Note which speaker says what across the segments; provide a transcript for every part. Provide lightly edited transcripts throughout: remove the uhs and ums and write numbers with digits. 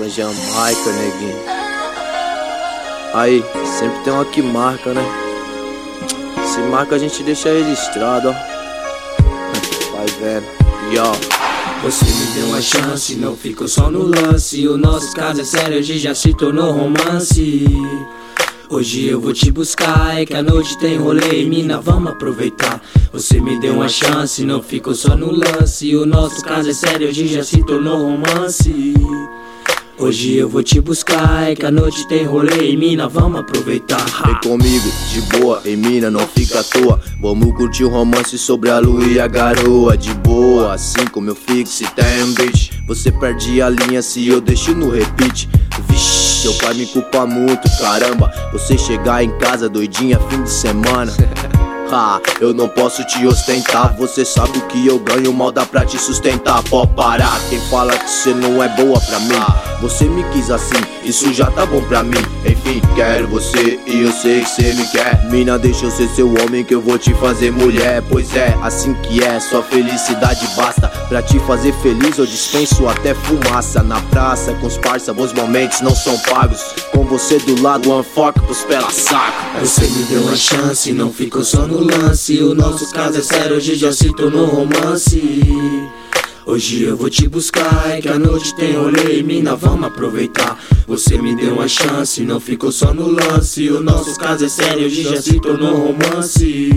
Speaker 1: na Jamaica, neguinho. Aí, sempre tem uma que marca, né? Se marca a gente deixa registrado, ó. Vai vendo, yo.
Speaker 2: Você me deu uma chance, não ficou só no lance. O nosso caso é sério, hoje já se tornou romance. Hoje eu vou te buscar, é que a noite tem rolê e mina, vamos aproveitar. Você me deu uma chance, não ficou só no lance. O nosso caso é sério, hoje já se tornou romance. Hoje eu vou te buscar, é que a noite tem rolê e mina, vamos aproveitar.
Speaker 1: Vem comigo, de boa, e mina, não fica à toa. Vamos curtir o romance sobre a lua e a garoa. De boa, assim como eu fico se tem um beat. Você perde a linha se eu deixo no repeat. Vixe, seu pai me culpa muito, caramba. Você chegar em casa doidinha fim de semana. Eu não posso te ostentar. Você sabe o que eu ganho, mal dá pra te sustentar. Pode parar, quem fala que você não é boa pra mim. Você me quis assim, isso já tá bom pra mim. Enfim, quero você e eu sei que você me quer. Mina, deixa eu ser seu homem que eu vou te fazer mulher. Pois é, assim que é, sua felicidade basta. Pra te fazer feliz eu dispenso até fumaça. Na praça com os parça, bons momentos não são pagos. Com você do lado, one fuck pros pela saco.
Speaker 2: Você me deu uma chance, não ficou só no lance. O nosso caso é sério, hoje já se tornou romance. Hoje eu vou te buscar, é que a noite tem rolê e mina, vamos aproveitar. Você me deu uma chance, não ficou só no lance. O nosso caso é sério, hoje já se tornou romance.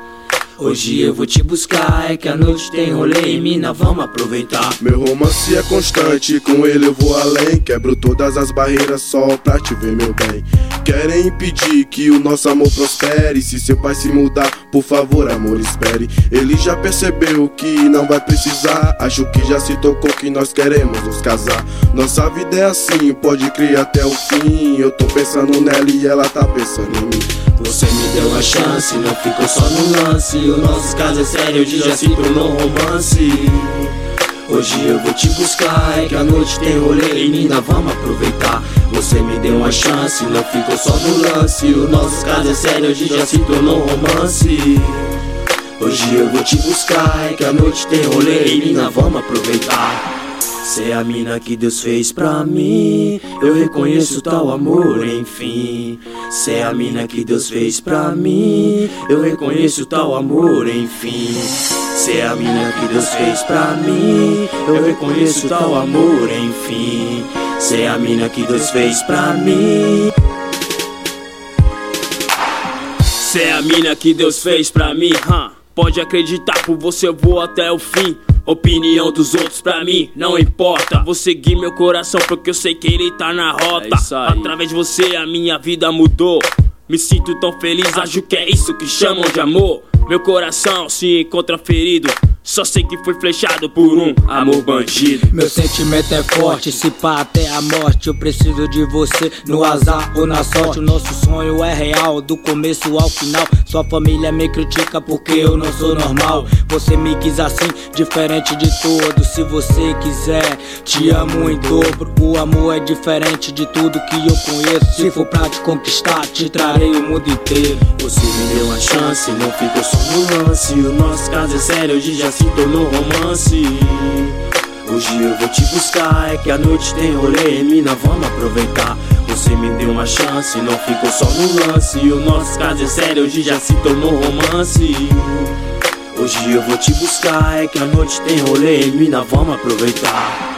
Speaker 2: Hoje eu vou te buscar, é que a noite tem rolê e mina, vamos aproveitar.
Speaker 3: Meu romance é constante, com ele eu vou além. Quebro todas as barreiras só pra te ver, meu bem. Querem impedir que o nosso amor prospere. Se seu pai se mudar, por favor, amor, espere. Ele já percebeu que não vai precisar. Acho que já se tocou que nós queremos nos casar. Nossa vida é assim, pode crer até o fim. Eu tô pensando nela e ela tá pensando em mim.
Speaker 2: Você me deu uma chance, não ficou só no lance. O nosso caso é sério, hoje já se tornou romance. Hoje eu vou te buscar, é que a noite tem rolê e mina, vamos aproveitar. Você me deu uma chance, não ficou só no lance. O nosso caso é sério, hoje já se tornou romance. Hoje eu vou te buscar, é que a noite tem rolê e mina, vamos aproveitar. Cê é a mina que Deus fez pra mim, eu reconheço tal amor, enfim. Cê é a mina que Deus fez pra mim, eu reconheço tal amor, enfim. Cê é a mina que Deus fez pra mim, eu reconheço tal amor, enfim. Cê é a mina que Deus fez pra mim. Cê é a mina que Deus fez pra mim, Pode acreditar, por você eu vou até o fim. Opinião dos outros pra mim não importa. Vou seguir meu coração porque eu sei que ele tá na rota. Através de você a minha vida mudou. Me sinto tão feliz, acho que é isso que chamam de amor. Meu coração se encontra ferido, só sei que foi flechado por um amor bandido.
Speaker 4: Meu sentimento é forte, se pá até a morte. Eu preciso de você no azar ou na sorte. O nosso sonho é real, do começo ao final. Sua família me critica porque eu não sou normal. Você me quis assim, diferente de todos. Se você quiser, te amo em dobro. O amor é diferente de tudo que eu conheço. Se for pra te conquistar, te trarei o mundo inteiro.
Speaker 2: Você me deu uma chance, não ficou só no lance. O nosso caso é sério, hoje já se tornou romance. Hoje eu vou te buscar, é que a noite tem rolê, mina, vamos aproveitar. Você me deu uma chance, não ficou só no lance. O nosso caso é sério, hoje já se tornou romance. Hoje eu vou te buscar, é que a noite tem rolê, mina, vamos aproveitar.